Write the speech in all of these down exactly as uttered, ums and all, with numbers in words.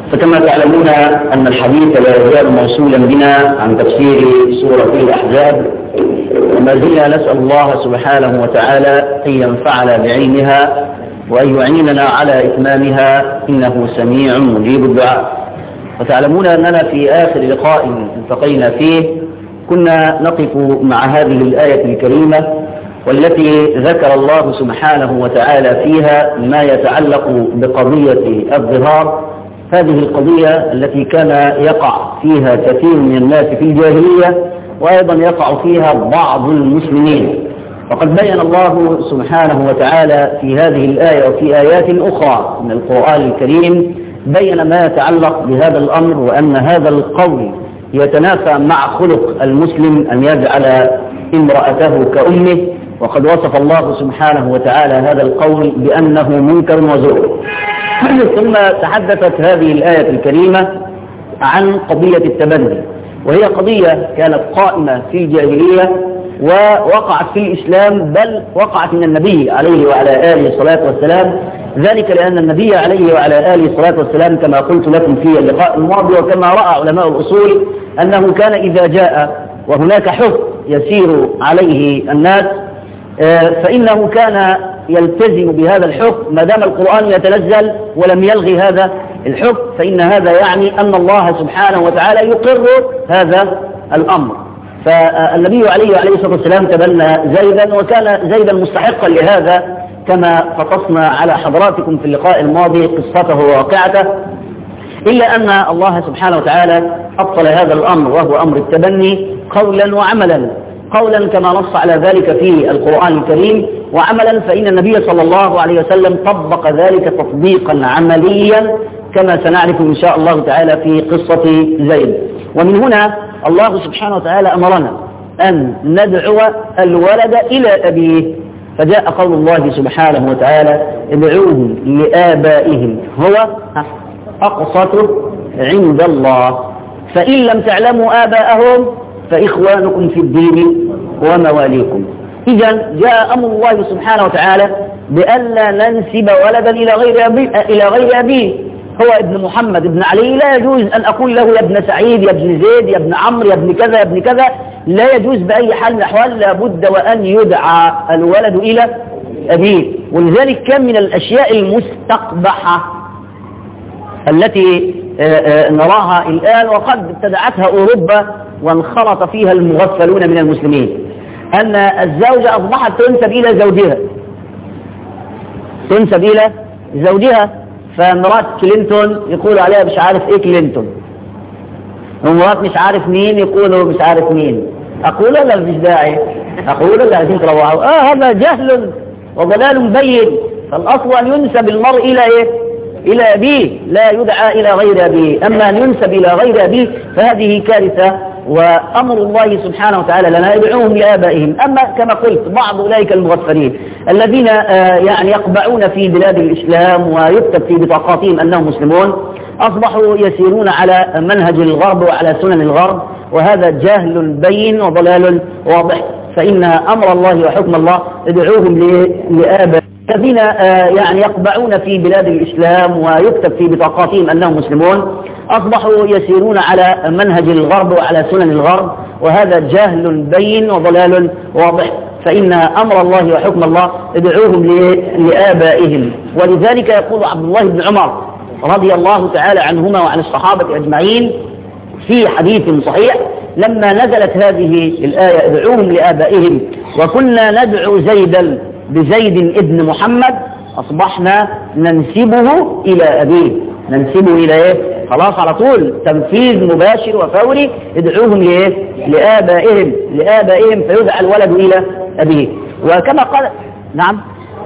فكما تعلمون أن الحديث لا يزال موصولا بنا عن تفسير سورة الأحزاب، وما زلنا نسأل الله سبحانه وتعالى أن ينفعنا بعلمها وأن يعيننا على إتمامها، إنه سميع مجيب الدعاء. وتعلمون أننا في آخر لقاء التقينا فيه كنا نقف مع هذه الآية الكريمة، والتي ذكر الله سبحانه وتعالى فيها ما يتعلق بقضية الظهار، هذه القضية التي كان يقع فيها كثير من الناس في الجاهلية، وأيضا يقع فيها بعض المسلمين. وقد بين الله سبحانه وتعالى في هذه الآية وفي آيات أخرى من القرآن الكريم بين ما يتعلق بهذا الأمر، وأن هذا القول يتنافى مع خلق المسلم أن يجعل امرأته كأمه، وقد وصف الله سبحانه وتعالى هذا القول بأنه منكر وزور. ثم تحدثت هذه الآية الكريمة عن قضية التبني، وهي قضية كانت قائمة في الجاهلية ووقعت في الإسلام، بل وقعت من النبي عليه وعلى آله الصلاة والسلام، ذلك لأن النبي عليه وعلى آله الصلاة والسلام كما قلت لكم في اللقاء الماضي، وكما رأى علماء الأصول، أنه كان إذا جاء وهناك حكم يسير عليه الناس فإنه كان يلتزم بهذا الحكم ما دام القرآن يتنزل ولم يلغي هذا الحكم، فإن هذا يعني أن الله سبحانه وتعالى يقر هذا الأمر. فالنبي عليه وعليه الصلاة والسلام تبنى زيدا، وكان زيدا مستحقا لهذا كما قصصنا على حضراتكم في اللقاء الماضي قصته وواقعته، إلا أن الله سبحانه وتعالى أبطل هذا الأمر وهو أمر التبني قولا وعملا. قولا كما نص على ذلك في القرآن الكريم، وعملا فإن النبي صلى الله عليه وسلم طبق ذلك تطبيقا عمليا كما سنعرف إن شاء الله تعالى في قصة زيد. ومن هنا الله سبحانه وتعالى أمرنا أن ندعو الولد إلى أبيه، فجاء قول الله سبحانه وتعالى ادعوهم لآبائهم هو أقسط عند الله، فإن لم تعلموا آباءهم فإخوانكم في الدين ومواليكم. إذن جاء أمر الله سبحانه وتعالى بألا ننسب ولدا إلى غير أبيه, إلى غير أبيه. هو ابن محمد ابن علي، لا يجوز أن أقول له يا ابن سعيد يا ابن زيد يا ابن عمرو يا ابن كذا يا ابن كذا، لا يجوز بأي حال من الأحوال، لابد وأن يدعى الولد إلى أبيه. ولذلك كان من الأشياء المستقبحة التي نراها الآن وقد ابتدعتها أوروبا وانخرط فيها المغفلون من المسلمين، أن الزوجة أصبحت تنسب إلى زوجها تنسب إلى زوجها فمرات كلينتون يقول عليها مش عارف إيه كلينتون، ومرات مش عارف مين يقولوا مش عارف مين. أقول لا مش داعي، أقول لا عايزين تروحوا، آه هذا جهل وضلال بين. فالأصل أن ينسب المرء إلى إيه؟ إلى أبيه، لا يدعى إلى غير أبيه. أما أن ينسب إلى غير أبيه فهذه كارثة، وأمر الله سبحانه وتعالى لنا يدعوهم لآبائهم. أما كما قلت بعض أولئك المغفلين الذين يعني يقبعون في بلاد الإسلام ويكتب في بطاقاتهم أنهم مسلمون، أصبحوا يسيرون على منهج الغرب وعلى سنن الغرب، وهذا جهل بين وضلال واضح. فإن أمر الله وحكم الله ادعوهم لآبائهم الذين يعني يقبعون في بلاد الإسلام ويكتب في بطاقاتهم أنهم مسلمون، أصبحوا يسيرون على منهج الغرب وعلى سنن الغرب، وهذا جهل بين وضلال واضح. فإن أمر الله وحكم الله ادعوهم لآبائهم. ولذلك يقول عبد الله بن عمر رضي الله تعالى عنهما وعن الصحابة أجمعين في حديث صحيح لما نزلت هذه الآية ادعوهم لآبائهم وكنا ندعو زيدا بزيد ابن محمد، أصبحنا ننسبه إلى أبيه. ننسبه إلى إيه؟ خلاص على طول تنفيذ مباشر وفوري، ادعوهم لإيه؟ لآبائهم لآبائهم فيدعى الولد إلى أبيه. وكما قال نعم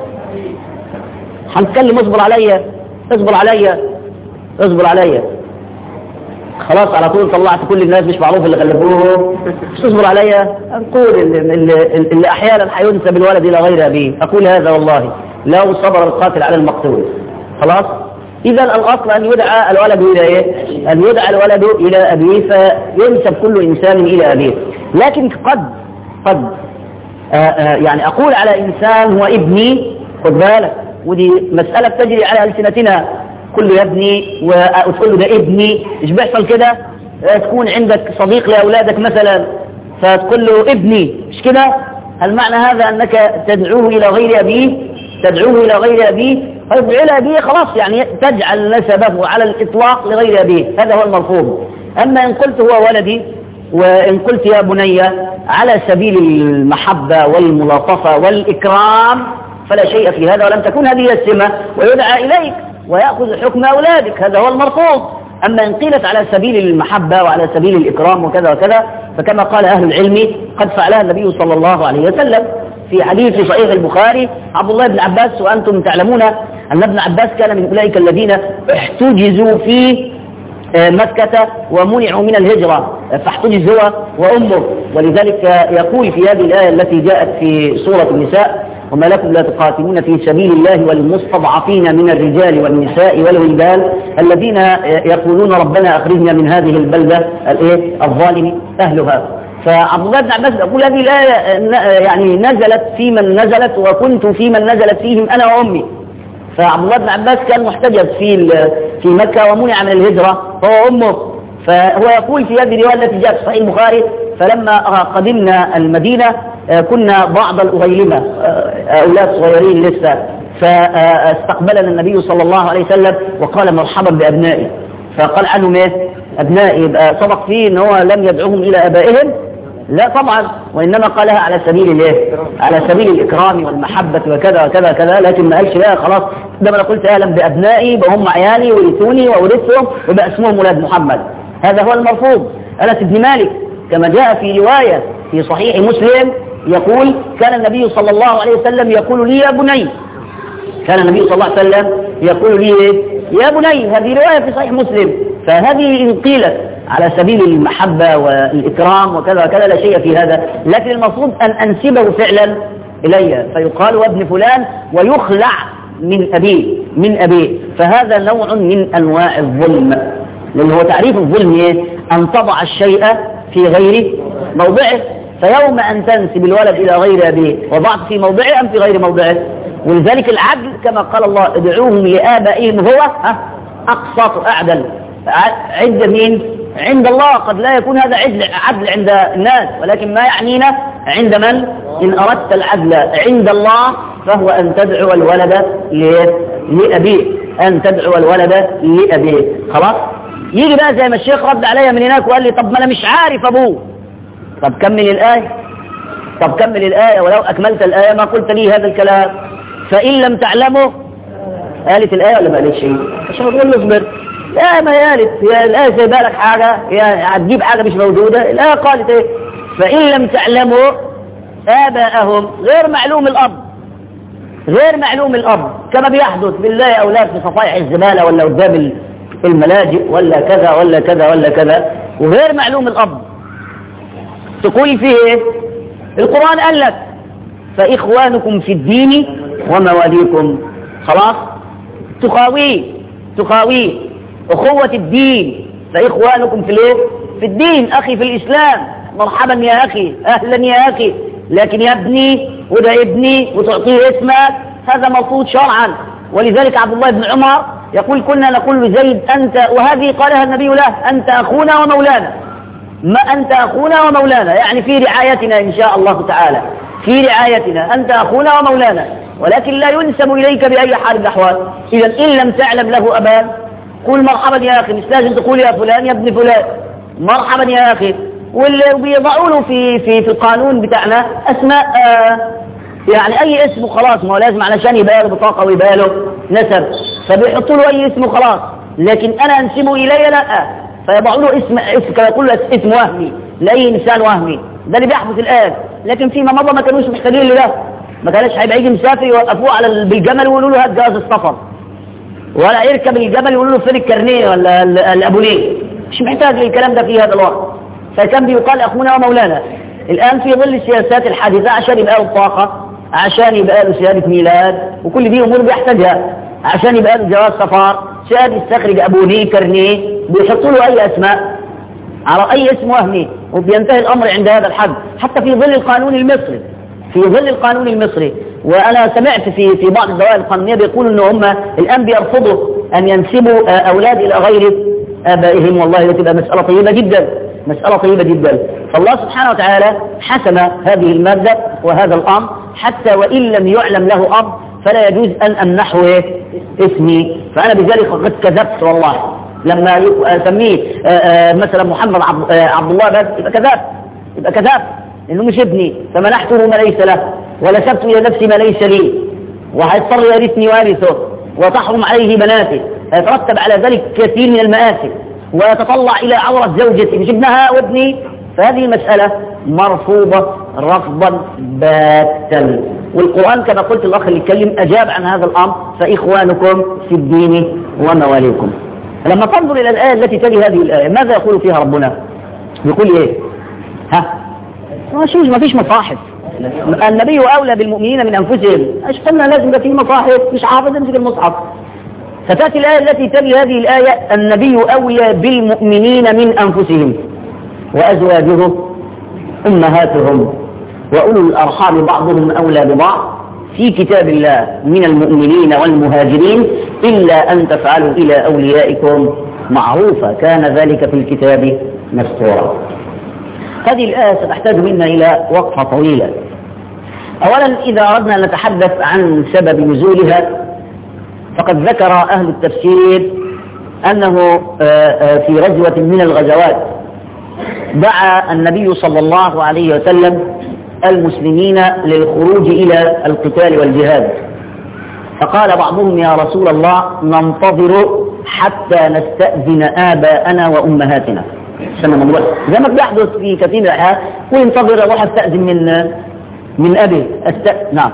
هنتكلم، اصبر عليا اصبر عليا اصبر عليا خلاص على طول طلعت كل الناس مش معروف اللي خلفوه، اصبر عليا. نقول اللي, اللي, اللي احيانا هينسب الولد الى غير ابيه، اقول هذا والله لو صبر القاتل على المقتول. خلاص اذا الاصل ان يدعى الولد الى ايه؟ ان يدعى الولد الى ابيه، فينسب كل انسان الى ابيه. لكن قد قد آآ آآ يعني اقول على انسان هو ابني، خد بالك، ودي مسألة تجري على ألسنتنا، تقول له يا ابني وتقول له ده ابني. مش بيحصل كده؟ تكون عندك صديق لأولادك مثلا فتقول له ابني، مش كده؟ هل معنى هذا أنك تدعوه إلى غير أبيه؟ تدعوه إلى غير أبيه فيدعو إلى أبيه خلاص، يعني تجعل نسبه على الإطلاق لغير أبيه، هذا هو المرفوض. أما إن قلت هو ولدي وإن قلت يا بني على سبيل المحبة والملاطفة والإكرام فلا شيء في هذا، ولم تكن هذه السمة ويدعى إليك ويأخذ حكم أولادك، هذا هو المرفوض. أما إن قيلت على سبيل المحبة وعلى سبيل الإكرام وكذا وكذا فكما قال أهل العلم قد فعلها النبي صلى الله عليه وسلم في حديث في صحيح البخاري عبد الله بن عباس، وأنتم تعلمون أن ابن عباس كان من أولئك الذين احتجزوا في مكة ومنعوا من الهجرة، فاحتجز هو وأمه. ولذلك يقول في هذه الآية التي جاءت في سورة النساء: وما لكم لا تقاتلون في سبيل الله والمستضعفين من الرجال والنساء والولدان الذين يقولون ربنا أخرجنا من هذه البلدة الظالم أهلها. فعبد الله بن عباس يقول هذه الآية يعني نزلت في من نزلت وكنت في من نزلت فيهم أنا وأمي. فعبد الله بن عباس كان محتجز في في مكة ومنع من الهجرة هو أمه. فهو يقول في هذه الرواية التي جاءت في صحيح البخاري: فلما قدمنا المدينة كنا بعض الأغيلمة أولاد صغيرين لسه، فاستقبلنا النبي صلى الله عليه وسلم وقال مرحبا بأبنائي. فقال عنهم ايه؟ أبنائي. يبقى سبق فيه ان هو لم يدعوهم إلى أبائهم؟ لا طبعا، وإنما قالها على سبيل الايه؟ على سبيل الإكرام والمحبة وكذا وكذا كذا، لكن ما قالش لا خلاص ده انا قلت اهلا بأبنائي وهم عيالي ورثوني وورثهم وبقى اسمهم ولاد محمد. هذا هو المرفوض. أنس بن مالك كما جاء في رواية في صحيح مسلم يقول: كان النبي صلى الله عليه وسلم يقول لي يا بني. كان النبي صلى الله عليه وسلم يقول لي يا بني. هذه رواية في صحيح مسلم. فهذه إن قيلت على سبيل المحبة والإكرام وكذا وكذا لا شيء في هذا، لكن المفروض أن أنسبه فعلا إلي فيقال وابن فلان ويخلع من أبيه من أبيه فهذا نوع من أنواع الظلم. لأن هو تعريف الظلم إيه؟ أن تضع الشيء في غير موضعه. فيوم أن تنسب الولد إلى غير أبيه وضعت في موضعه أم في غير موضعه. ولذلك العدل كما قال الله: ادعوهم لآبائهم هو أقسط أعدل. عند مين؟ عند الله. قد لا يكون هذا عدل عدل عند الناس، ولكن ما يعنينا عند من؟ إن أردت العدل عند الله فهو أن تدعو الولد لأبيه، أن تدعو الولد لأبيه. خلاص؟ يجي بقى زي ما الشيخ رد عليا من هناك وقال لي: طب ما أنا مش عارف أبوه. طب كمل الآية. طب كمل الآية. ولو أكملت الآية ما قلت لي هذا الكلام. فإن لم تعلمه. قالت الآية ولا ما قالتش شيء؟ عشان تقول له اصبر. لا ما قالت. هي الآية سايبه لك حاجة، يعني هتجيب حاجة مش موجودة. الآية قالت إيه؟ فإن لم تعلموا آباءهم غير معلوم الأب. غير معلوم الأب كما بيحدث بالله أولاد في صفائح الزبالة ولا قدام الملاجئ ولا كذا ولا كذا ولا كذا، وغير معلوم الأب. تقول فيه إيه؟ القرآن قال لك: فإخوانكم في الدين ومواليكم. خلاص؟ تخاويه تخاويه أخوة الدين. فإخوانكم في الايه؟ في الدين. أخي في الإسلام، مرحبا يا أخي، أهلا يا أخي. لكن يا ابني وده ابني وتعطيه اسمك هذا مرفوض شرعا. ولذلك عبد الله بن عمر يقول: كنا نقول لزيد أنت، وهذه قالها النبي له: أنت أخونا ومولانا. ما أنت أخونا ومولانا، يعني في رعايتنا إن شاء الله تعالى، في رعايتنا أنت أخونا ومولانا، ولكن لا ينسب إليك بأي حال من الأحوال. إذا إن لم تعلم له أبان قل مرحبا يا أخي. مش لازم تقول يا فلان يا ابن فلان، مرحبا يا أخي. واللي بيضعوا له في في في القانون بتاعنا أسماء آه يعني أي اسم خلاص، ما هو لازم علشان يبقى له بطاقة ويبقى له نسب، فبيحطوا له أي اسم خلاص. لكن أنا أنسبه إلي لا، فيضعوا له اسم اسم كما يقول اسم وهمي لأي إنسان وهمي. ده اللي بيحدث الآن. لكن فيما مضى ما كانوش محتاجين لده، ما كانش هيبقى يجي مسافر يوقفوه على بالجمل ويقولوا له هات جواز السفر، ولا يركب الجمل يقولوا له فين الكارنيه ولا الابونيه. مش محتاج للكلام ده في هذا الوقت. فكان بيقال اخونا ومولانا. الان في ظل السياسات الحادثه عشان يبقى له بطاقه، عشان يبقى له شهاده ميلاد، وكل دي امور بيحتاجها، عشان يبقى له جواز سفر، شهاده يستخرج ابونيه كارنيه، بيحطوا له اي اسماء على اي اسم وهمي، وبينتهي الامر عند هذا الحد. حتى في ظل القانون المصري في ظل القانون المصري وانا سمعت في في بعض الدوائر القانونيه بيقولوا ان هم الان بيرفضوا أن ينسبوا أولاد إلى غير آبائهم، والله تبقى مسألة طيبة جدا، مسألة طيبة جدا. فالله سبحانه وتعالى حسم هذه المادة وهذا الأمر حتى وإن لم يعلم له أب فلا يجوز أن أمنحه اسمي. فأنا بذلك قد كذبت والله لما أسميه مثلا محمد عبد الله بس، يبقى كذاب، يبقى كذاب إنه مش ابني، فمنحته ما ليس له ونسبت إلى نفسي ما ليس لي، وهيضطر يرثني وارثه وتحرم عليه بناته، هيترتب على ذلك كثير من المآثم، ويتطلع إلى عورة زوجتي مش ابنها وابني. فهذه المسألة مرفوضة رفضا باتا. والقرآن كما قلت الأخ اللي يتكلم أجاب عن هذا الأمر، فإخوانكم في الدين ومواليكم. لما تنظر إلى الآية التي تلي هذه الآية ماذا يقول فيها ربنا؟ يقول إيه؟ ها؟ ما فيش مصاحف، النبي أولى بالمؤمنين من أنفسهم، ايش قلنا لازم يبقى فيه مصاحف، مش حافظ امسك المصحف. فتأتي الآية التي تلي هذه الآية النبي أولى بالمؤمنين من أنفسهم وأزواجه أمهاتهم وأولو الأرحام بعضهم أولى ببعض في كتاب الله من المؤمنين والمهاجرين إلا أن تفعلوا إلى أوليائكم معروفا كان ذلك في الكتاب مسطورا. هذه الآية ستحتاج منا إلى وقفة طويلة. أولا إذا أردنا أن نتحدث عن سبب نزولها فقد ذكر أهل التفسير أنه في غزوة من الغزوات دعا النبي صلى الله عليه وسلم المسلمين للخروج إلى القتال والجهاد، فقال بعضهم يا رسول الله ننتظر حتى نستأذن آباءنا وأمهاتنا، زي ما بيحدث في كثير من الأحيان، وينتظر أروح أستأذن من من أبي أست... نعم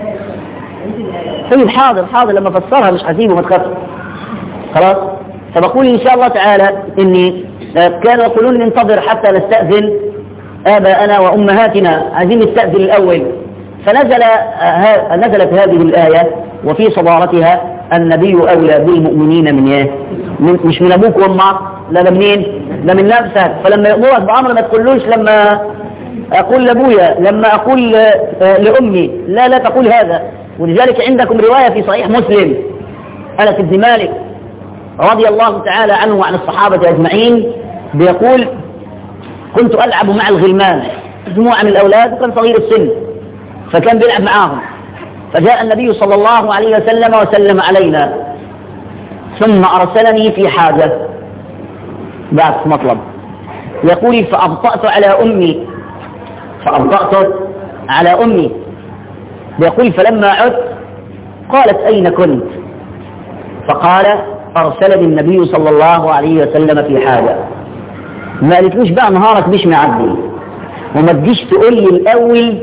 طيب حاضر حاضر لما فسرها مش هسيبه ما تخافش خلاص. فبقول إن شاء الله تعالى إني كانوا يقولون ننتظر حتى نستأذن آباءنا وأمهاتنا، عايزين نستأذن الأول. فنزل ها... نزلت هذه الآية وفي صدارتها النبي أولى بالمؤمنين من إيه؟ من... مش من أبوك وأمك، لا ده منين؟ ده من نفسك. فلما يأمرك بأمر ما تقولوش لما أقول لأبويا، لما أقول لأمي، لا لا تقول هذا. ولذلك عندكم رواية في صحيح مسلم أنس بن مالك رضي الله تعالى عنه وعن الصحابة أجمعين بيقول كنت ألعب مع الغلمان، مجموعة من الأولاد وكان صغير السن، فكان بيلعب معاهم، فجاء النبي صلى الله عليه وسلم وسلم علينا ثم أرسلني في حاجة بعد مطلب، يقول فأبطأت على أمي فأبطأت على أمي يقول فلما عدت قالت أين كنت؟ فقال أرسلني النبي صلى الله عليه وسلم في حاجة. ما قالتلوش بقى نهارك مش معدي وما تجيش تقول لي الأول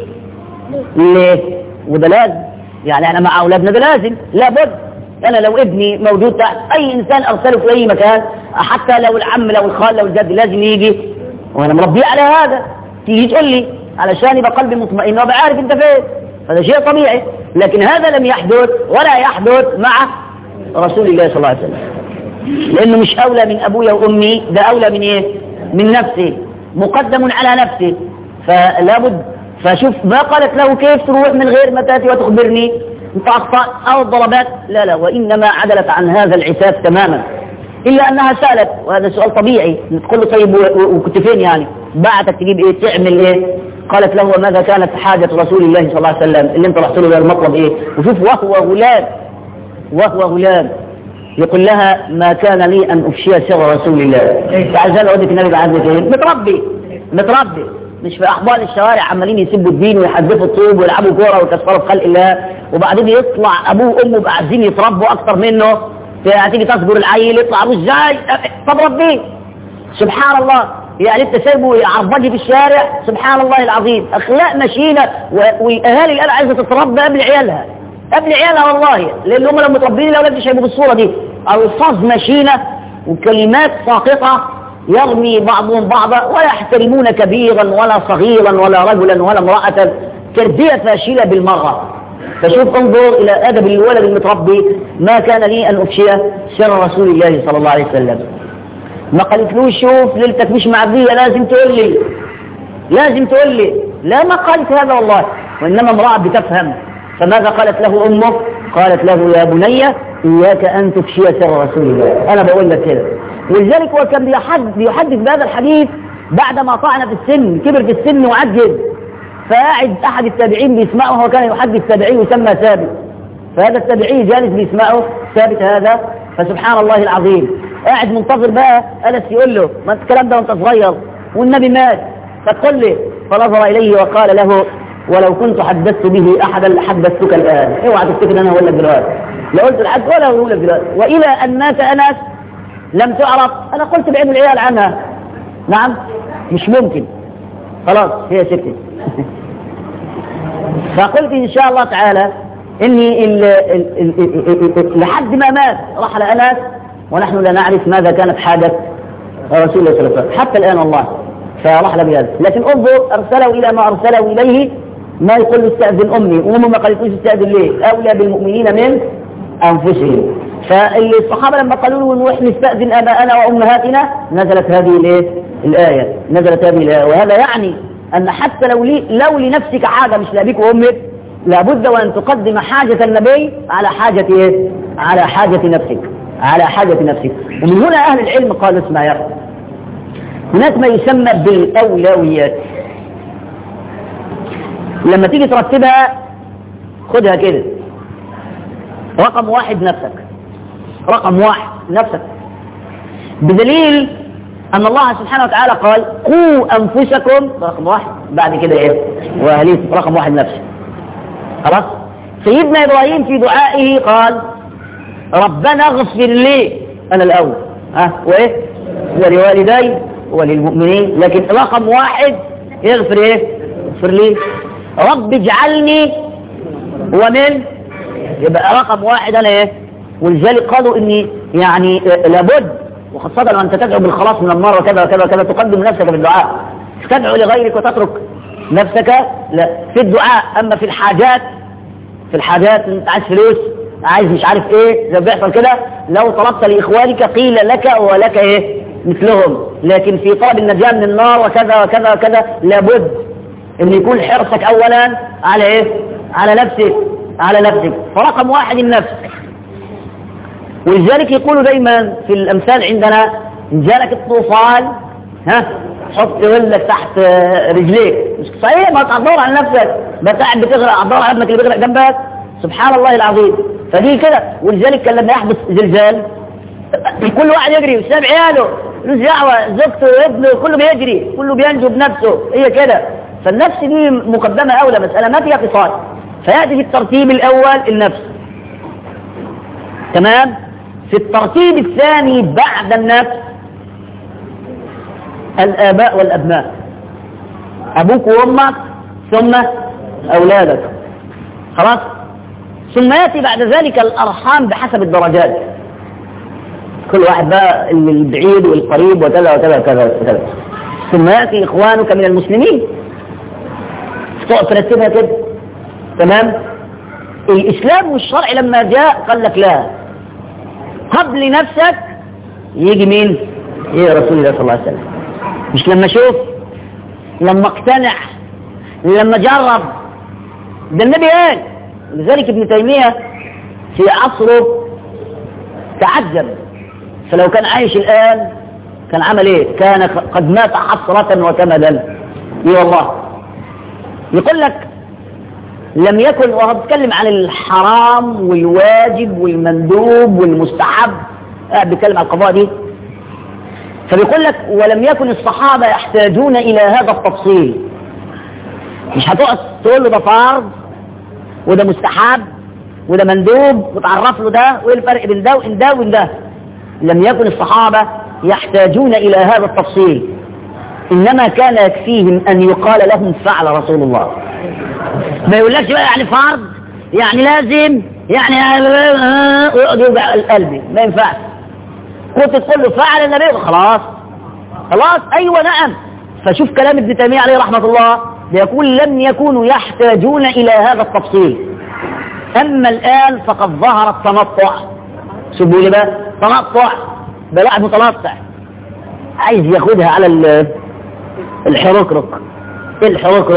ليه؟ وده لازم، يعني أنا مع أولادنا ده لازم لابد. أنا لو ابني موجود تحت أي إنسان أرسله في أي مكان، حتى لو العم لو الخال لو الجد لازم يجي، وأنا مربيه على هذا، تيجي تقول لي علشان يبقى قلبي مطمئن وأبقى عارف أنت فين، هذا شيء طبيعي. لكن هذا لم يحدث ولا يحدث مع رسول الله صلى الله عليه وسلم، لأنه مش أولى من أبويا وأمي، ده أولى من إيه؟ من نفسي، مقدم على نفسي. فلا بد. فشوف ما قالت له كيف تروح من غير ما تأتي وتخبرني انت أخطأت أو الضربات، لا لا، وإنما عدلت عن هذا العتاب تماما، إلا أنها سألت، وهذا سؤال طبيعي، تقول له طيب وكنت فين يعني؟ بعتك تجيب إيه؟ تعمل إيه؟ قالت له وماذا كانت حاجة رسول الله صلى الله عليه وسلم اللي انت رحت له ده المطلب إيه؟ وشوف وهو غلام وهو غلام يقول لها ما كان لي أن أفشي سر رسول الله. فعزال أودك النبي بعد ذلك متربي متربي مش في أحضان الشوارع عمالين يسبوا الدين ويحذفوا الطوب ويلعبوا كورة ويكسروا في خلق الله، وبعدين يطلع أبوه وأمه بقى عايزين يتربوا أكتر منه، تيجي تصبر العيل يطلع أبوه إزاي؟ طب ربيه سبحان الله، يعني أنت سايبه يعرضجي في الشارع، سبحان الله العظيم. أخلاق مشينة، والأهالي الآن عايزة تتربى قبل عيالها قبل عيالها والله، لأن هم لو متربين الأولاد مش هيبقوا بالصورة دي. ألفاظ مشينة وكلمات ساقطة يرمي بعضهم بعضا، ولا يحترمون كبيرا ولا صغيرا ولا رجلا ولا امرأة، تربية فاشلة بالمرة. فشوف انظر إلى أدب الولد المتربي، ما كان لي أن أفشي سر رسول الله صلى الله عليه وسلم. ما قالتلوش شوف ليلتك مش معدية لازم تقول لي لازم تقول لي لا، ما قالت هذا والله، وإنما امرأة بتفهم. فماذا قالت له أمه؟ قالت له يا بني إياك أن تفشي سر رسول الله. أنا بقول لك كده. ولذلك هو كان بيحدث بيحدث بهذا الحديث بعدما طعن في السن، كبر في السن وعجز، فقاعد أحد التابعين بيسمعه، وهو كان يحدث تابعي يسمى ثابت، فهذا التابعي جالس بيسمعه ثابت هذا، فسبحان الله العظيم قاعد منتظر بقى أنس يقول له ما انت الكلام ده وانت صغير والنبي مات فتقول لي، فنظر إليه وقال له ولو كنت حدثت به أحدا لحدثتك الآن. اوعى تفتكر أنا أقول لك دلوقتي، لا قلت لحد ولا أقول لك دلوقتي، وإلى أن مات أنس لم تعرف، أنا قلت بعيد العيال عنها. نعم مش ممكن، خلاص هي سكتت. فقلت إن شاء الله تعالى إني ال ال ال ال لحد ما مات رحل أنس ونحن لا نعرف ماذا كانت حاجة رسول الله صلى الله عليه وسلم حتى الآن والله، فرحل بهذا. لكن انظر أرسله إلى ما أرسله إليه، ما يقول استأذن أمي، وأمه ما قالتوش استأذن ليه، أولى بالمؤمنين من أنفسهم. فالصحابة لما قالوا له نروح نستأذن آباءنا وأمهاتنا نزلت هذه الايه الآية، نزلت هذه الآية. وهذا يعني أن حتى لو لي لو لنفسك حاجة مش لأبيك وأمك، لابد وأن تقدم حاجة النبي على حاجة إيه؟ على حاجة نفسك، على حاجة نفسك. ومن هنا أهل العلم قالوا اسمع يا أخي، هناك ما يسمى بالأولويات. لما تيجي ترتبها خدها كده، رقم واحد نفسك، رقم واحد نفسك، بدليل أن الله سبحانه وتعالى قال قوا أنفسكم رقم واحد، بعد كده إيه وأهليكم رقم واحد نفسك. خلاص. سيدنا إبراهيم في دعائه قال ربنا اغفر لي أنا الأول، ها وإيه ولوالدي وللمؤمنين، لكن رقم واحد يغفر إيه اغفر لي. رب اجعلني ومن، يبقى رقم واحد أنا إيه. ولذلك قالوا إني يعني لابد، وخاصة لو أنت تدعو بالخلاص من النار وكذا وكذا وكذا، تقدم نفسك في الدعاء. تدعو لغيرك وتترك نفسك لا في الدعاء. أما في الحاجات، في الحاجات أنت عايز فلوس، عايز مش عارف إيه زي بيحصل كده، لو طلبت لإخوانك قيل لك ولك إيه مثلهم. لكن في طلب النجاة من النار وكذا وكذا وكذا لابد أن يكون حرصك أولا على إيه على نفسك، على نفسك. فرقم واحد النفس. ولذلك يقولوا دايما في الأمثال عندنا إن جالك الطوفان ها حط ولك تحت رجليك. مش صحيح، ما تعبر عن نفسك، بس قاعد بتغرق، عبر عن ابنك اللي بيغرق جنبك. سبحان الله العظيم. فدي كده. ولذلك كان لما يحدث زلزال كل واحد يجري ويساب عياله، له دعوه، زوجته وابنه كله بيجري، كله بينجو بنفسه. هي كده. فالنفس دي مقدمه اولى، مساله ما فيها قصاص. فياتي في الترتيب الاول النفس، تمام. في الترتيب الثاني بعد النفس الآباء والأبناء، أبوك وأمك ثم أولادك. خلاص. ثم يأتي بعد ذلك الأرحام بحسب الدرجات، كل واحد بقى البعيد والقريب وكذا وكذا وكذا وكذا. ثم يأتي إخوانك من المسلمين، ترتبها كده، تمام. الإسلام والشرع لما جاء قال لك لا، قبل نفسك يجي مين؟ يجي رسول الله صلى الله عليه وسلم. مش لما اشوف، لما اقتنع، لما جرب. ده النبي قال. لذلك ابن تيمية في عصره تعجب، فلو كان عايش الآن كان عمل ايه؟ كان قد مات حسرة وكمدا. اي والله. يقول لك لم يكن، وهو بيتكلم عن الحرام والواجب والمندوب والمستحب، قاعد بيتكلم عن القضاء دي، فبيقول لك ولم يكن الصحابة يحتاجون إلى هذا التفصيل. مش هتقعد تقول له ده فرض وده مستحب وده مندوب وتعرف له ده وايه الفرق بين ده وإن ده وإن ده. لم يكن الصحابة يحتاجون إلى هذا التفصيل، إنما كان يكفيهم أن يقال لهم فعل رسول الله. ما يقولكش بقى يعني فرض يعني لازم يعني ويقعد يوجع قلبي، ما ينفعش. كنت تقول له فعل النبي خلاص خلاص ايوه نعم. فشوف كلام ابن تيمية عليه رحمة الله، بيقول لم يكونوا يحتاجون الى هذا التفصيل. اما الان فقد ظهر التنطع. شوفوا لي بقى تنطع، ده واحد متنطع عايز ياخدها على الحركرك. ايه الحركرك؟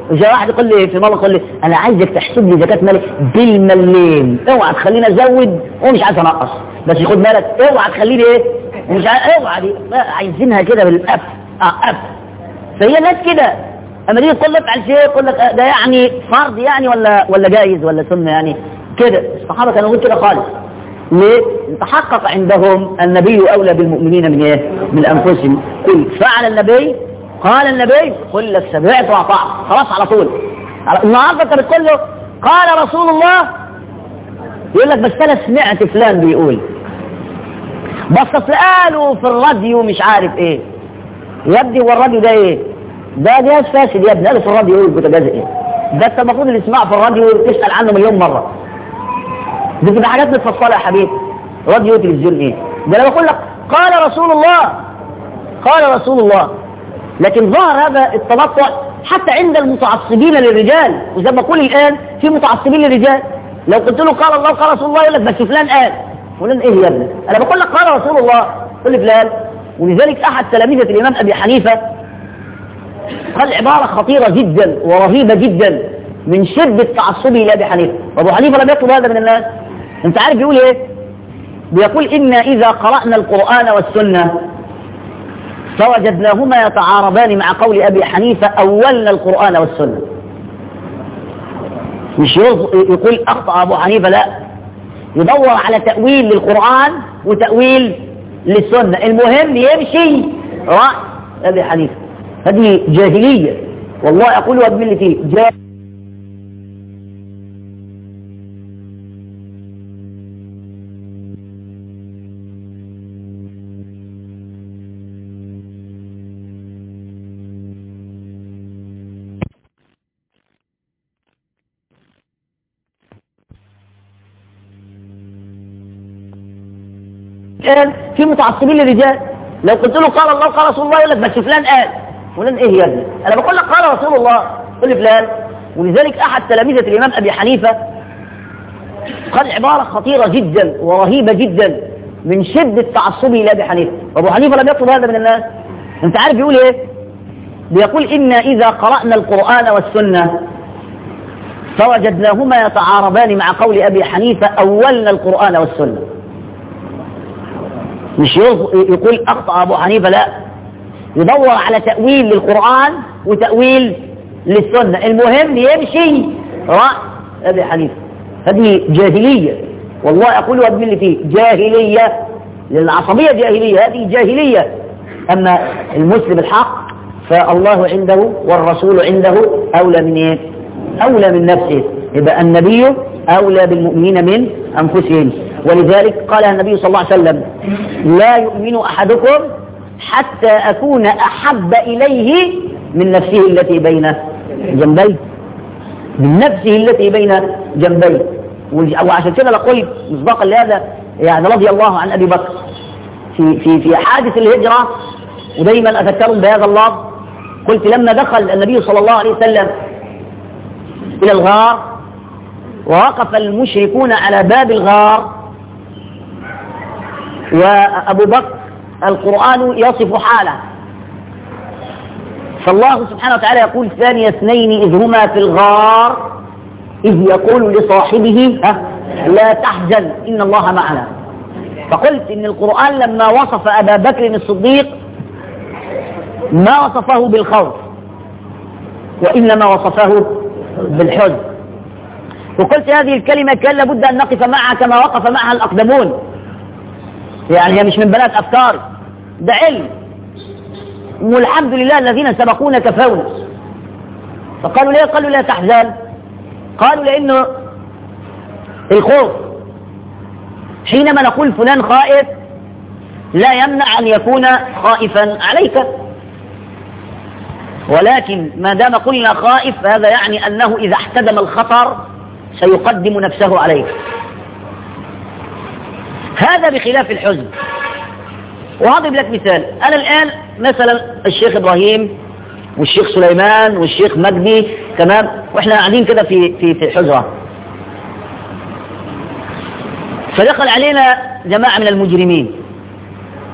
وجاء واحد يقول لي في مرة يقول لي انا عايزك تحسب لي زكاة مالي بالمليم، اوعى تخليني ازود ومش عايز انقص، بس ياخد بالك اوعى تخليني ايه ومش عايز، اوعى دي عايزينها كده بالأف اه أف. فهي الناس كده اما تيجي تقول لك على شيء يقول لك ده يعني فرض يعني ولا ولا جايز ولا سنه يعني كده. الصحابه كانوا يقولوا كده خالص. ليه؟ تحقق عندهم النبي اولى بالمؤمنين من ايه؟ من انفسهم. قل فعل النبي قال النبي قل لك سمعت واطعت، خلاص على طول. النهارده انت بتقول له قال رسول الله يقول لك بس انا سمعت فلان بيقول، بس اصل قالوا في الراديو مش عارف ايه. يا ابني هو الراديو ده ايه؟ ده جهاز فاسد يا ابني، قالوا في الراديو ايه البوتاجاز ايه؟ ده انت المفروض اللي يسمعه في الراديو تسال عنه مليون مره. دي بتبقى حاجات متفصله يا حبيبي. راديو وتلفزيون ايه؟ ده انا بقول لك قال رسول الله قال رسول الله. لكن ظهر هذا التنطع حتى عند المتعصبين للرجال، وزي ما بقول الان في متعصبين للرجال لو قلت له قال الله قال رسول الله يقول لك بس فلان قال. فلان ايه يا ابني؟ انا بقول لك قال رسول الله قل فلان. ولذلك احد تلاميذه الامام ابي حنيفه قال عباره خطيره جدا ورهيبه جدا من شده تعصبه لابي حنيفه. ابو حنيفه لم يطلب هذا من الناس. انت عارف بيقول ايه؟ بيقول إنا إذا قرأنا القرآن والسنة فوجدناهما يتعارضان مع قول أبي حنيفة أولنا القرآن والسنة. مش يقول أخطأ أبو حنيفة، لا، يدور على تأويل للقرآن وتأويل للسنة، المهم يمشي رأي أبي حنيفة. هذه جاهلية والله أقولها بملتي جاهلية. في متعصبين للرجال لو قلت له قال الله قال رسول الله يقول لك بس فلان قال. فلان ايه يا ابني؟ انا بقول لك قال رسول الله قل فلان. ولذلك احد تلاميذه الامام ابي حنيفه قال عباره خطيره جدا ورهيبه جدا من شده تعصبه لابي حنيفه. ابو حنيفه لم يطلب هذا من الناس. انت عارف بيقول ايه؟ بيقول إنا إذا قرأنا القرآن والسنة فوجدناهما يتعارضان مع قول أبي حنيفة أولنا القرآن والسنة. مش يقول أخطأ أبو حنيفة، لا، يدور على تأويل للقرآن وتأويل للسنة، المهم يمشي رأي أبي حنيفة. هذه جاهلية والله أقولها بملتي جاهلية، للعصبية جاهلية، هذه جاهلية. أما المسلم الحق فالله عنده والرسول عنده أولى من إيه؟ أولى من نفسه. يبقى النبي أولى بالمؤمنين من أنفسهم. ولذلك قال النبي صلى الله عليه وسلم لا يؤمن أحدكم حتى أكون أحب إليه من نفسه التي بين جنبيه، من نفسه التي بين جنبيه. وعشان كده لقلت مصداقا لهذا يعني رضي الله عن أبي بكر في في في حادث الهجرة، ودايما أذكرهم بهذا الله. قلت لما دخل النبي صلى الله عليه وسلم إلى الغار ووقف المشركون على باب الغار وأبو بكر القرآن يصف حاله، فالله سبحانه وتعالى يقول ثاني اثنين إذ هما في الغار إذ يقول لصاحبه لا تحزن إن الله معنا. فقلت إن القرآن لما وصف أبا بكر الصديق ما وصفه بالخوف وإنما وصفه بالحزن. وقلت هذه الكلمة كان لابد أن نقف معها كما وقف معها الأقدمون، يعني هي مش من بنات أفكار، ده علم، والحمد لله الذين سبقونا كفونا. فقالوا ليه؟ قالوا لا تحزن، قالوا لأنه الخوف حينما نقول فلان خائف لا يمنع أن يكون خائفا عليك، ولكن ما دام قلنا خائف هذا يعني أنه إذا احتدم الخطر سيقدم نفسه عليك. هذا بخلاف الحزن. وهضرب لك مثال، أنا الآن مثلا الشيخ إبراهيم والشيخ سليمان والشيخ مجدي تمام، وإحنا قاعدين كده في في في حجرة، فدخل علينا جماعة من المجرمين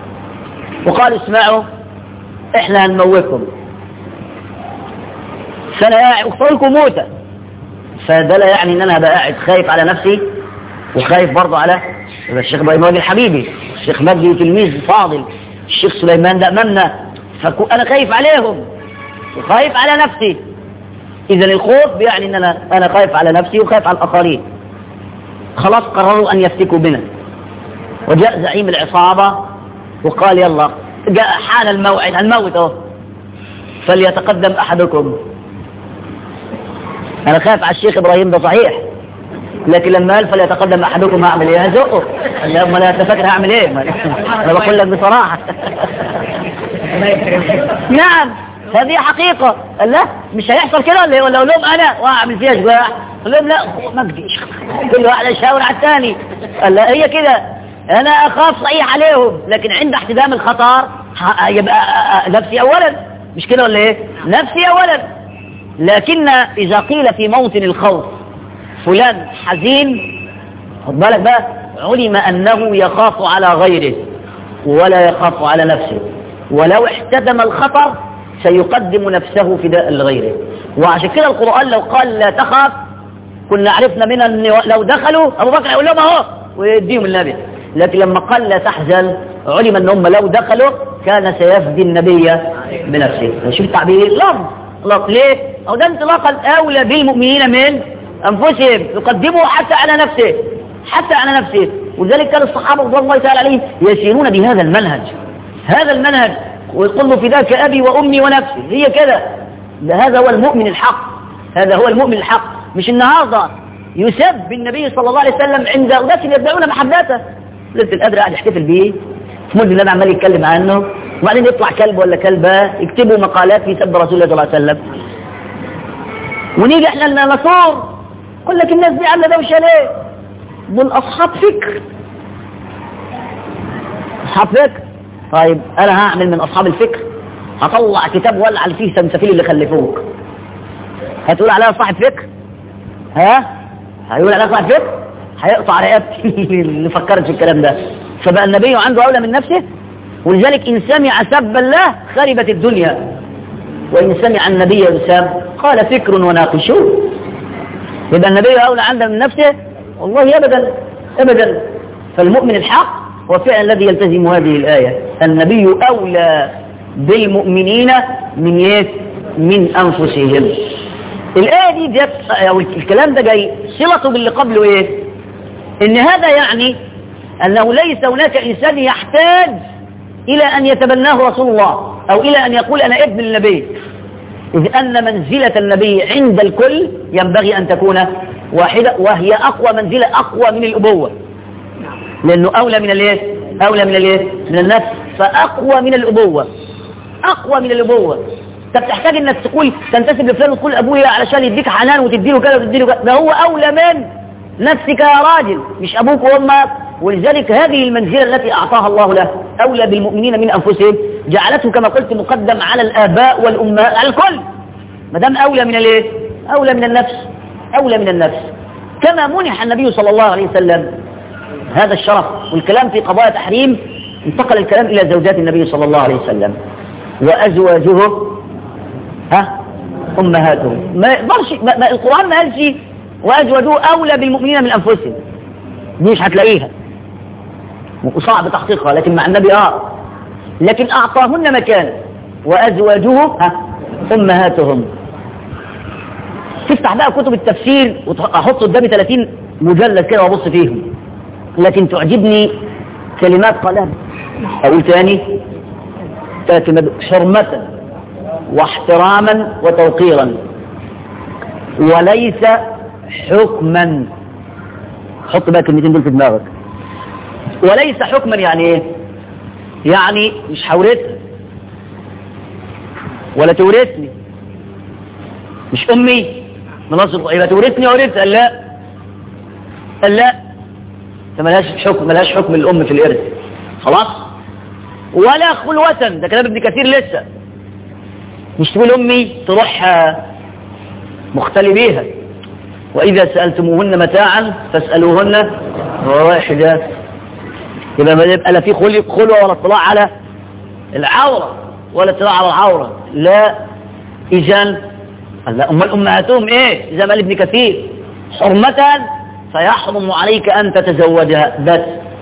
وقالوا اسمعوا إحنا هنموتكم. فانا قاعد اختار لكم موته، فده لا يعني ان انا هبقى قاعد خايف على نفسي وخايف برضه على الشيخ ابراهيم راجل حبيبي، الشيخ مجدي تلميذ فاضل، الشيخ سليمان ده امامنا، فانا خايف عليهم وخايف على نفسي. اذا الخوف بيعني ان انا انا خايف على نفسي وخايف على الاخرين. خلاص قرروا ان يفتكوا بنا، وجاء زعيم العصابه وقال يلا جاء حان الموعد، الموت اهو، فليتقدم احدكم. انا خايف على الشيخ ابراهيم ده صحيح، لكن لما قال فليتقدم احدكم هعمل ايه؟ هزقه. لما لا تفكر هعمل ايه؟ انا بقول لك بصراحه. نعم هذه حقيقه. قال لا مش هيحصل كده ولا ولا اقول لهم انا واعمل فيها اشباح؟ قال لهم لا مجدي، كل واحد يشاور على الثاني. قال لا هي كده، انا اخاف صحيح عليهم، لكن عند احتدام الخطر يبقى نفسي اولا، مش كده ولا ايه؟ نفسي اولا. لكن اذا قيل في موطن الخوف فلان حزين، خد بالك بقى، علم انه يخاف على غيره ولا يخاف على نفسه، ولو احتدم الخطر سيقدم نفسه فداء لغيره. وعشان كده القرآن لو قال لا تخاف كنا عرفنا من ان لو دخلوا ابو بكر يقول لهم اهو ويديهم النبي، لكن لما قال لا تحزن علم ان هم لو دخلوا كان سيفدي النبي بنفسه. شوف التعبير لفظ لفظ ليه؟ او ده انطلاقا اولى بالمؤمنين من انفسهم، يقدموا حتى على نفسه حتى على نفسه. ولذلك كان الصحابه رضي الله تعالى عليهم يسيرون بهذا المنهج، هذا المنهج، ويقول له فداك ابي وامي ونفسي، هي كده. هذا هو المؤمن الحق، هذا هو المؤمن الحق. مش النهارده يسب النبي صلى الله عليه وسلم عند اناس يدعون محبته، ليله القدر قاعد يحتفل بيه، في مولد النبي عمال يتكلم عنه، وبعدين يطلع كلب ولا كلبه يكتبوا مقالات في سب رسول الله صلى الله عليه وسلم، ونيجي احنا نصور يقول لك الناس دي عامله دوشه ليه؟ دول اصحاب فكر، اصحاب فكر. طيب انا هعمل من اصحاب الفكر، هطلع كتاب ولع فيه سمسفيل اللي خلفوك، هتقول عليها صاحب فكر؟ ها؟ هيقول عليها صاحب فكر؟ هيقطع رقبتي اللي فكرت في الكلام ده. فبقى النبي عنده اولى من نفسه، ولذلك ان سمع سب الله خربت الدنيا، وان سمع النبي يسب قال فكر وناقشوه. يبقى النبي اولى عنده من نفسه؟ والله ابدا ابدا. فالمؤمن الحق هو فعلا الذي يلتزم هذه الايه، النبي اولى بالمؤمنين من ايه؟ من انفسهم. الايه دي جت او الكلام ده جاي صلته باللي قبله ايه؟ ان هذا يعني انه ليس هناك انسان يحتاج الى ان يتبناه رسول الله او الى ان يقول انا ابن النبي، اذ ان منزله النبي عند الكل ينبغي ان تكون واحده، وهي اقوى منزله، اقوى من الابوه، لانه اولى من الايه؟ اولى من الايه؟ من النفس، فاقوى من الابوه، اقوى من الابوه. انت بتحتاج انك تقول تنتسب لفلان وتقول ابويا علشان يديك حنان وتديله كذا وتديله كذا، ده هو اولى من نفسك يا راجل، مش ابوك وامك. ولذلك هذه المنزله التي اعطاها الله له، اولى بالمؤمنين من انفسهم، جعلته كما قلت مقدم على الاباء والامهات، على الكل، ما دام اولى من الايه؟ اولى من النفس، اولى من النفس. كما منح النبي صلى الله عليه وسلم هذا الشرف. والكلام في قضايا تحريم انتقل الكلام الى زوجات النبي صلى الله عليه وسلم، وازواجه ها امهاتهم. ما يقدرش ما ما القران ما قالش وازواجه اولى بالمؤمنين من انفسهم، دي مش هتلاقيها وصعب تحقيقها، لكن مع النبي اه لكن اعطاهن مكان. وازواجه ها امهاتهم. تفتح بقى كتب التفسير واحط قدامي ثلاثين مجلد كده وابص فيهم، لكن تعجبني كلمات قالها. اقول تاني حرمة واحتراما وتوقيرا، وليس حكما. حط بقى كلمتين دول في دماغك. وليس حكما يعني ايه؟ يعني مش حورتها ولا تورثني، مش امي مناصب يبقى تورثني ورثها، لا لا، فملهاش حكم، ملهاش حكم الام في الارث خلاص. ولا خلوة، ده كلام ابن كثير لسه، مش تقول امي تروح مختلي بيها. واذا سألتموهن متاعا فاسألوهن وراء حجاب، يبقى ما يبقى لا في خلوة ولا اطلاع على العورة ولا اطلاع على العورة، لا. اذن لا أمال أمهاتهم إيه؟ زي ما قال ابن كثير حرمة فيحرم عليك أن تتزوجها بس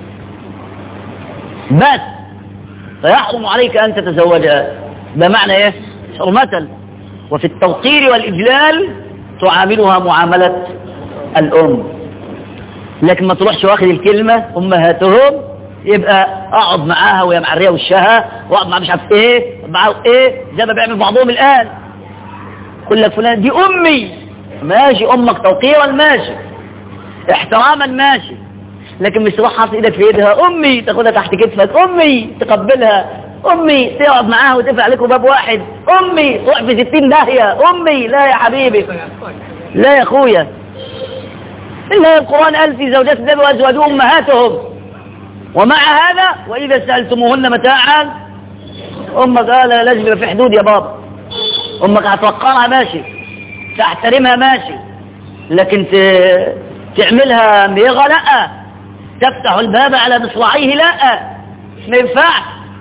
بس فيحرم عليك أن تتزوجها. ده معنى إيه؟ حرمة. وفي التوقير والإجلال تعاملها معاملة الأم، لكن ما تروحش واخد الكلمة أمهاتهم يبقى أقعد معاها وهي معرية وشها وأقعد معاها مش عارف إيه معاها إيه زي ما بيعمل بعضهم الآن. يقول لك فلان دي أمي، ماشي أمك توقيرا ماشي احتراما ماشي، لكن مش تروح حاطط إيدك في إيدها أمي تاخدها تحت كتفك أمي تقبلها أمي تقعد معاها وتقفل عليكم باب واحد أمي تروح في ستين داهية أمي. لا يا حبيبي لا يا أخويا. إلا القرآن قال في زوجات النبي وأزواجهم أمهاتهم. ومع هذا وإذا سألتموهن متاعا أمك قال لازم يبقى في حدود يا بابا. أمك هتوقرها ماشي تحترمها ماشي، لكن تعملها ميغة لا، تفتح الباب على مصراعيه لا، ما ينفعش.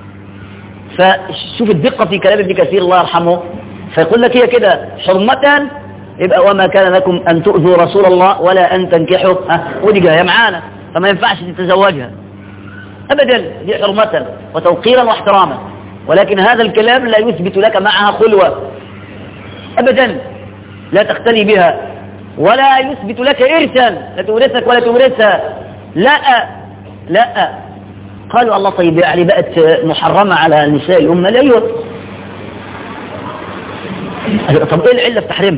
فشوف الدقة في كلام ابن كثير الله يرحمه، فيقول لك هي كده حرمة يبقى وما كان لكم أن تؤذوا رسول الله ولا أن تنكحوا ودي جاية معانا فما ينفعش تتزوجها أبدا، دي حرمة وتوقيرا واحتراما. ولكن هذا الكلام لا يثبت لك معها خلوة أبدا، لا تختلي بها، ولا يثبت لك إرثا لا تورثك ولا تورثها لا لا. قالوا الله طيب يعني بقت محرمة على نساء الأمة لا يوت. طب إيه العلة في تحريمها؟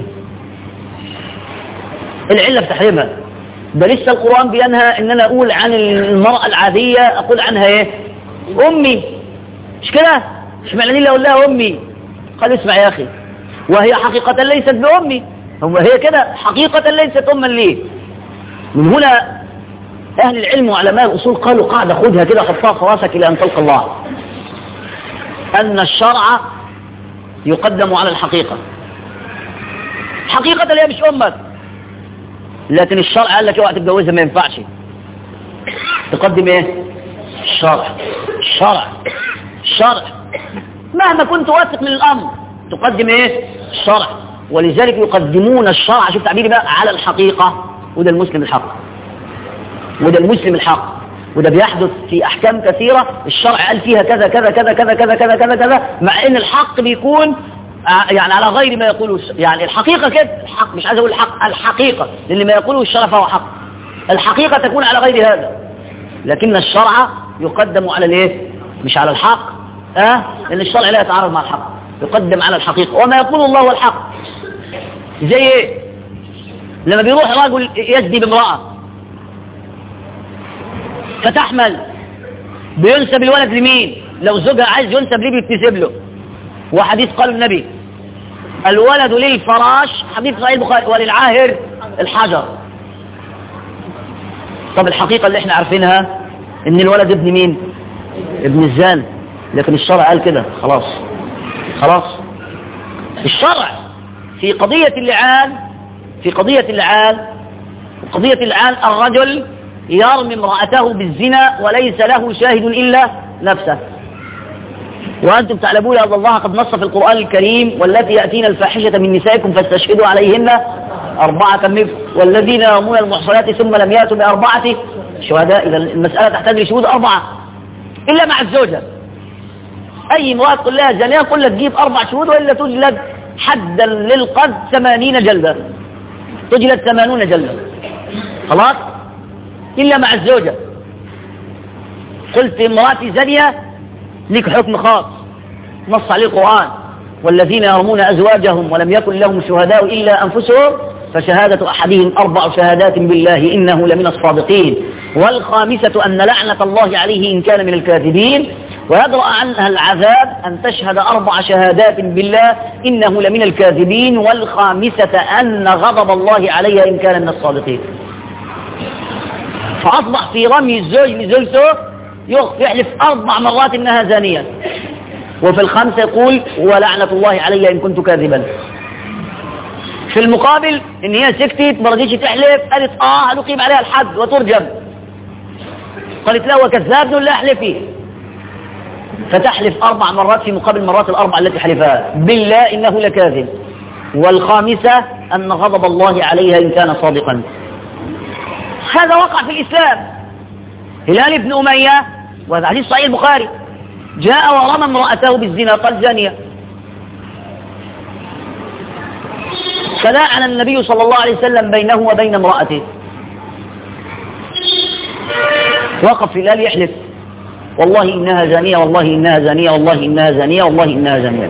العلة في تحريمها ده لسه القرآن بينهى إن أنا أقول عن المرأة العادية أقول عنها إيه؟ أمي، مش كده؟ مش معنى لي أقول لها أمي. قال اسمع يا أخي وهي حقيقة ليست بأمي، هي كده حقيقة ليست أما لي. من هنا أهل العلم وعلماء الأصول قالوا قاعدة خذها كده حطها في راسك إلى أن تلقى الله، أن الشرع يقدم على الحقيقة. حقيقة هي مش أمك، لكن الشرع قال لك اوعى تتجوزها ما ينفعش. تقدم ايه؟ الشرع الشرع الشرع مهما كنت واثق من الأمر تقدم ايه؟ الشرع. ولذلك يقدمون الشرع شوف تعبيري بقى على الحقيقة، وده المسلم الحق وده المسلم الحق وده بيحدث في أحكام كثيرة الشرع قال فيها كذا كذا كذا كذا كذا كذا كذا كذا، مع ان الحق بيكون يعني على غير ما يقوله يعني الحقيقة كده الحق، مش عايز اقول الحق الحقيقة لان ما يقوله الشرع فهو حق، الحقيقة تكون على غير هذا، لكن الشرع يقدم على الايه؟ مش على الحق اه لان الشرع لا يتعارض مع الحق، يقدم على الحقيقة. وما يقول الله هو الحق. زي ايه؟ لما بيروح رجل يزني بامرأة فتحمل بينسب الولد لمين؟ لو زوجها عايز ينسب ليه بيكتسب له. وحديث قال النبي الولد للفراش حديث صحيح البخاري وللعاهر الحجر. طب الحقيقة اللي احنا عارفينها ان الولد ابن مين؟ ابن الزان، لكن الشرع قال كده خلاص خلاص. الشرع في قضية اللعان في قضية اللعان قضية اللعان الرجل يرمي امرأته بالزنا وليس له شاهد إلا نفسه. وأنتم تعلمون أن الله قد نص في القرآن الكريم والتي يأتين الفاحشة من نسائكم فاستشهدوا عليهن أربعة منكم والذين يرمون المحصنات ثم لم يأتوا بأربعة شهداء. إذا المسألة تحتاج لشهود أربعة إلا مع الزوجة. أي امرأة تقول لها زانية يقول لك تجيب أربع شهود وإلا تجلد حدا للقذف ثمانين جلدة، تجلد ثمانون جلدة خلاص إلا مع الزوجة. قلت امرأتي زانية لك حكم خاص نص عليه القرآن والذين يرمون أزواجهم ولم يكن لهم شهداء إلا أنفسهم فشهادة أحدهم أربع شهادات بالله إنه لمن الصادقين والخامسة أن لعنة الله عليه إن كان من الكاذبين ويدرأ عنها العذاب أن تشهد أربع شهادات بالله إنه لمن الكاذبين والخامسة أن غضب الله عليها إن كان من الصادقين. فأصبح في رمي الزوج لزوجته يحلف أربع مرات إنها زانية، وفي الخامسة يقول ولعنة الله علي إن كنت كاذبا. في المقابل إن هي سكتت ما رضيتش تحلف، قالت آه نقيم عليها الحد وترجم. قالت لا وكذاب لا احلفي، فتحلف أربع مرات في مقابل مرات الأربع التي حلفها بالله إنه لكاذب. والخامسة أن غضب الله عليها إن كان صادقا. هذا وقع في الإسلام. هلال بن أمية وهذا حديث صحيح البخاري جاء ورمى امرأته بالزنا قال زانية، فلعن النبي صلى الله عليه وسلم بينه وبين امرأته. وقف هلال يحلف والله إنها زانية والله إنها زانية والله إنها زانية والله إنها زانية.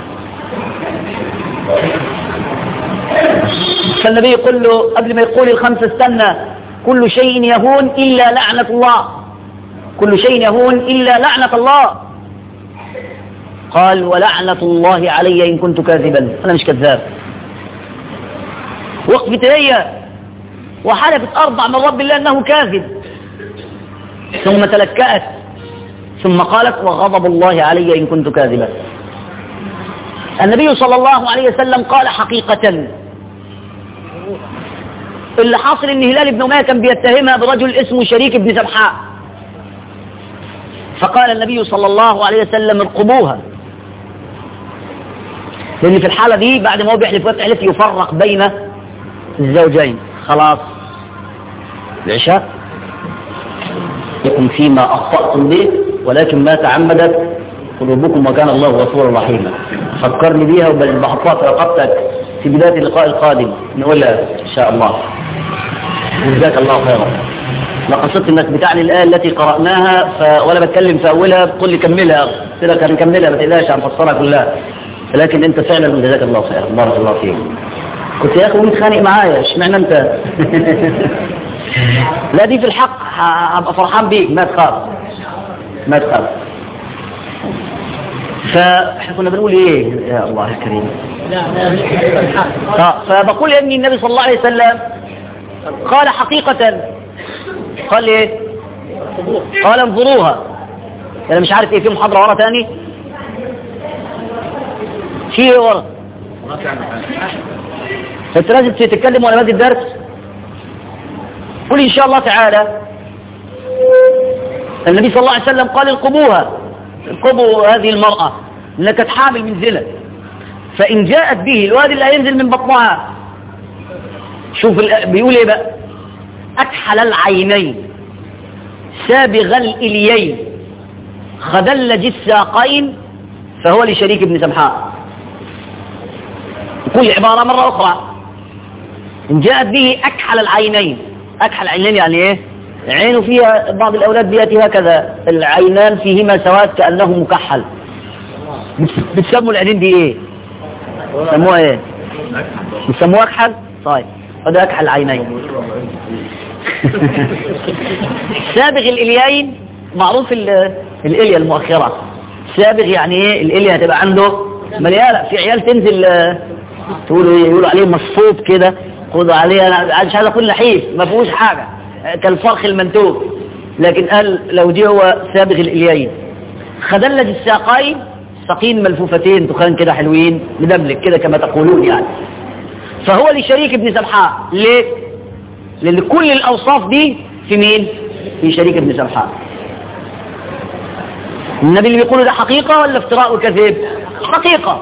فالنبي يقول له قبل ما يقول الخمسة استنى، كل شيء يهون إلا لعنة الله، كل شيء يهون إلا لعنة الله. قال ولعنة الله علي إن كنت كاذبا، أنا مش كذاب. وقفت هي وحلفت أربع من رب الله أنه كاذب، ثم تلكأت ثم قالت وغضب الله علي إن كنت كاذبا. النبي صلى الله عليه وسلم قال حقيقة اللي حاصل ان هلال بن أمية كان بيتهمها برجل اسمه شريك بن سبحاء، فقال النبي صلى الله عليه وسلم ارقبوها، لأن في الحالة دي بعد ما هو بيحلف ويحلف يفرق بين الزوجين. خلاص العشاء لكم فيما أخطأتم به ولكن ما تعمدت قلوبكم وكان الله غفورا رحيما. فكرني بيها وبحطها في رقبتك في بداية اللقاء القادم نقولها إن شاء الله. جزاك الله خيرا. ما قصدت انك بتعني الآية التي قرأناها ف... ولا بتكلم في أولها بتقول لي كملها، قلت لك هنكملها ما تقلقش هنفسرها كلها، لكن انت فعلا جزاك الله خيرا بارك الله فيك. كنت يا اخي متخانق معايا اشمعنى انت؟ لا دي في الحق هبقى فرحان بيك، ما تخاف ما تخاف. فاحنا كنا بنقول ايه يا الله الكريم؟ فبقول يا ابني النبي صلى الله عليه وسلم قال حقيقة، قال ايه؟ قال انظروها. انا مش عارف ايه في محاضرة ورا تاني في ايه ورا؟ انت لازم تتكلم وانا بادئ الدرس. قل ان شاء الله تعالى النبي صلى الله عليه وسلم قال القبوها، القبوا هذه المرأة انها كانت حامل من زنا، فان جاءت به الواد اللي هينزل من بطنها. شوف بيقول ايه بقى؟ اكحل العينين سابغ الاليين خدلج الساقين فهو لشريك بن سمحاء. كل عبارة مرة أخرى إن جاءت به أكحل العينين. أكحل العينين يعني إيه؟ عينه فيها بعض الأولاد بيأتي هكذا العينان فيهما سواد كأنه مكحل. بتسموا العينين دي إيه؟ بتسموها إيه؟ بتسموها أكحل؟ طيب هذا أكحل العينين. سابغ الإليين معروف الإلية المؤخرة. سابغ يعني إيه؟ الإلية هتبقى عنده مليانة، في عيال تنزل تقولوا يقولوا عليه مصفوط كده، خدوا عليه انا مش عايز اقول نحيف ما فيهوش حاجه كالفرخ المنتوب، لكن قال لو دي هو سابغ الاليين. خدلج الساقين، ساقين ملفوفتين تخان كده حلوين مدبلك كده كما تقولون يعني. فهو لشريك ابن سمحاء. ليه؟ لان كل الاوصاف دي في مين؟ في شريك ابن سمحاء. النبي اللي بيقوله ده حقيقه ولا افتراء وكذب؟ حقيقه.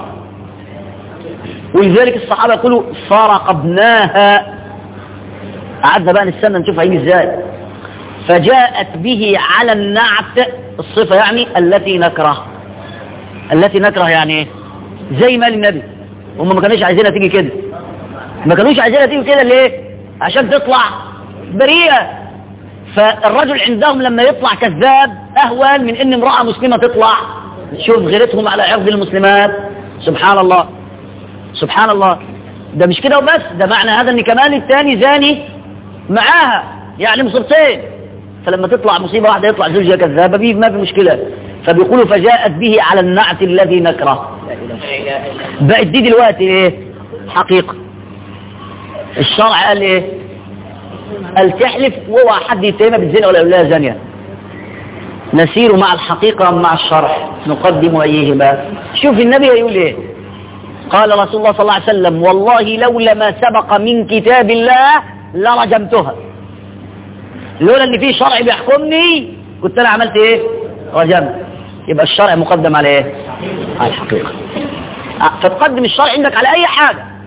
ولذلك الصحابة يقولوا فرقبناها، قعدنا بقى نستنى نشوف هيجي ازاي. فجاءت به على النعت، الصفة يعني التي نكره. التي نكره يعني ايه؟ زي ما النبي هم ما كانوش عايزينها تيجي كده، ما كانوش عايزينها تيجي كده ليه؟ عشان تطلع بريئة. فالرجل عندهم لما يطلع كذاب اهون من ان امرأة مسلمة تطلع. شوف غيرتهم على عرض المسلمات. سبحان الله سبحان الله. ده مش كده وبس، ده معنى هذا ان كمان الثاني زاني معاها يعني مصيبتين. فلما تطلع مصيبة واحدة يطلع زوجها كذابة بيه ما في مشكلة. فبيقولوا فجاءت به على النعت الذي نكره. بقت دي دلوقتي ايه؟ حقيقة. الشرع قال ايه؟ قال تحلف وهو حد يتهمها بالزنا ولا يقول زانية. نسير مع الحقيقة مع الشرع نقدم ايهما. شوف النبي يقول ايه؟ قال رسول الله صلى الله عليه وسلم والله لولا ما سبق من كتاب الله لرجمتها. لولا ان في شرع بيحكمني كنت انا عملت ايه؟ رجمت. يبقى الشرع مقدم على ايه؟ على الحقيقة. فتقدم الشرع عندك على اي حاجة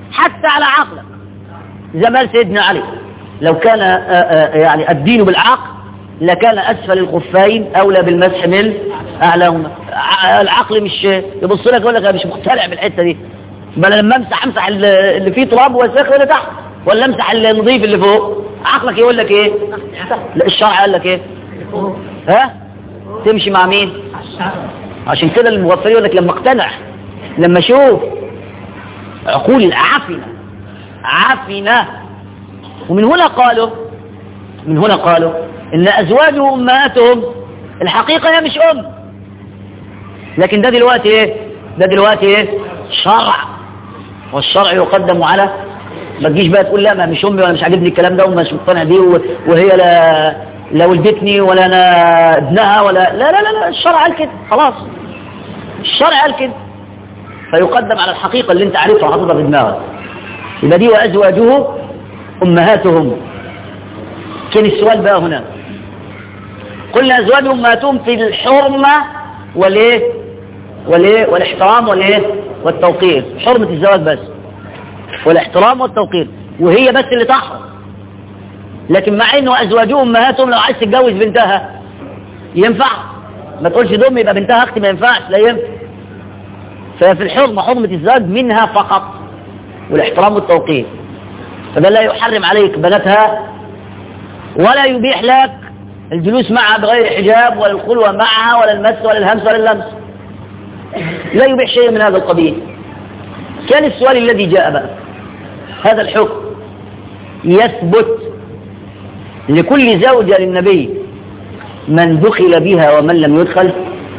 حتى على عقلك. زمان سيدنا علي لو كان يعني الدين بالعقل لكان أسفل الخفين أولى بالمسح من أعلاهما. العقل مش يبص لك يقول لك أنا مش مقتنع بالحتة دي، بل لما امسح امسح اللي فيه تراب وسخ اللي تحت، ولا امسح النظيف اللي فوق. عقلك يقول لك ايه؟ لا الشرع قال لك ايه؟ ها؟ تمشي مع مين؟ عشان كده المغفرين يقول لك لما اقتنع، لما اشوف عقول عفنة عفنة. ومن هنا قالوا من هنا قالوا ان ازواجهم امهاتهم الحقيقة هي مش ام، لكن ده دلوقتي ايه؟ ده دلوقتي ايه؟ شرع، والشرع يقدم على. ما تجيش بقى تقول لا ما مش امي ولا مش عاجبني الكلام ده ومش مقتنع بيه وهي لا لا ولدتني ولا انا ابنها ولا لا لا لا, لا. الشرع قال كده خلاص، الشرع قال كده، فيقدم على الحقيقة اللي انت عارفها وحاططها في دماغك. يبقى دي وازواجه امهاتهم. كان السؤال بقى هنا، قلنا ازواجهم امهاتهم في الحرمة والايه والايه والاحترام والايه والتوقير. حرمة الزواج بس والاحترام والتوقير، وهي بس اللي تحرم. لكن مع انه ازواجهم امهاتهم، لو عايز تتجوز بنتها ينفع، ما تقولش دم يبقى بنتها اختي، ما ينفعش، لا ينفع. ففي الحرمة حرمة الزواج منها فقط والاحترام والتوقير، فده لا يحرم عليك بناتها ولا يبيح لك الجلوس معها بغير حجاب ولا الخلوة معها ولا المس ولا الهمس ولا اللمس، لا يبيح شيء من هذا القبيل. كان السؤال الذي جاء بقى، هذا الحكم يثبت لكل زوجة للنبي من دخل بها ومن لم يدخل؟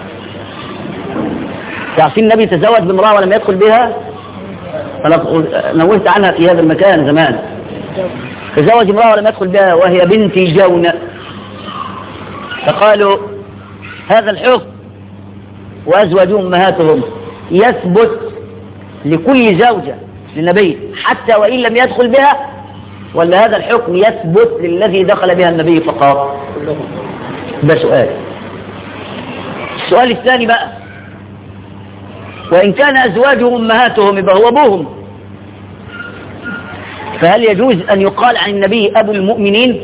تعرفين النبي تزوج بامرأة ولم يدخل بها؟ أنا نوهت عنها في هذا المكان زمان. تزوج امرأة ولم يدخل بها وهي بنت جونة، فقالوا هذا الحكم وأزواجهم أمهاتهم يثبت لكل زوجة للنبي حتى وإن لم يدخل بها، ولا هذا الحكم يثبت للذي دخل بها النبي فقط؟ ده سؤال. السؤال الثاني بقى، وإن كان أزواجهم أمهاتهم يبقى هو أبوهم، فهل يجوز أن يقال عن النبي أبو المؤمنين؟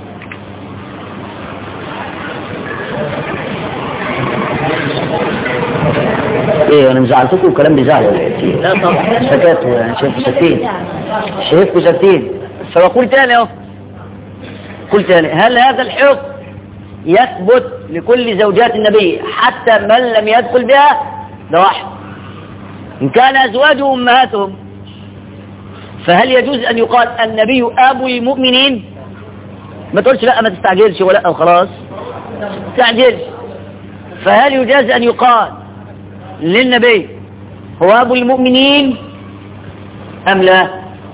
ايه انا مزعلتكم الكلام بيزعل ولا ايه؟ لا طبعا سكتوا، يعني شايفوا ساكتين شايفوا ساكتين. فبقول تاني اهو، قل تاني، هل هذا الحكم يثبت لكل زوجات النبي حتى من لم يدخل بها؟ ده واحد. إن كان أزواجهم أمهاتهم فهل يجوز أن يقال النبي أبو المؤمنين؟ ما تقولش لا ما تستعجلش ولا وخلاص، تستعجلش. فهل يجوز أن يقال للنبي هو أبو المؤمنين أم لا؟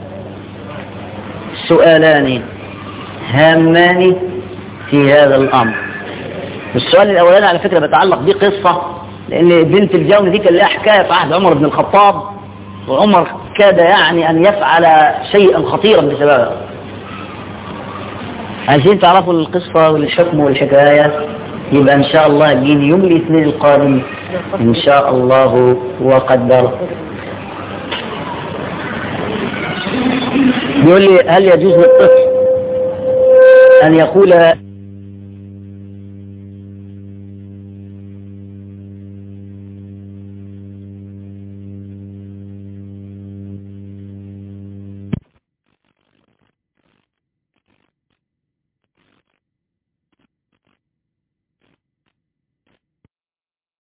سؤالان هامان في هذا الأمر. السؤال الأولاني على فكرة بتعلق بيه قصة، لأن بنت الجون دي كان لها حكاية في عهد عمر بن الخطاب، وعمر كاد يعني أن يفعل شيئا خطيرا بسببها. عايزين تعرفوا القصة والحكم والحكاية؟ يبقى إن شاء الله يجيني يوم الاثنين القادم إن شاء الله وقدر. بيقول لي هل يجوز للطفل أن يقول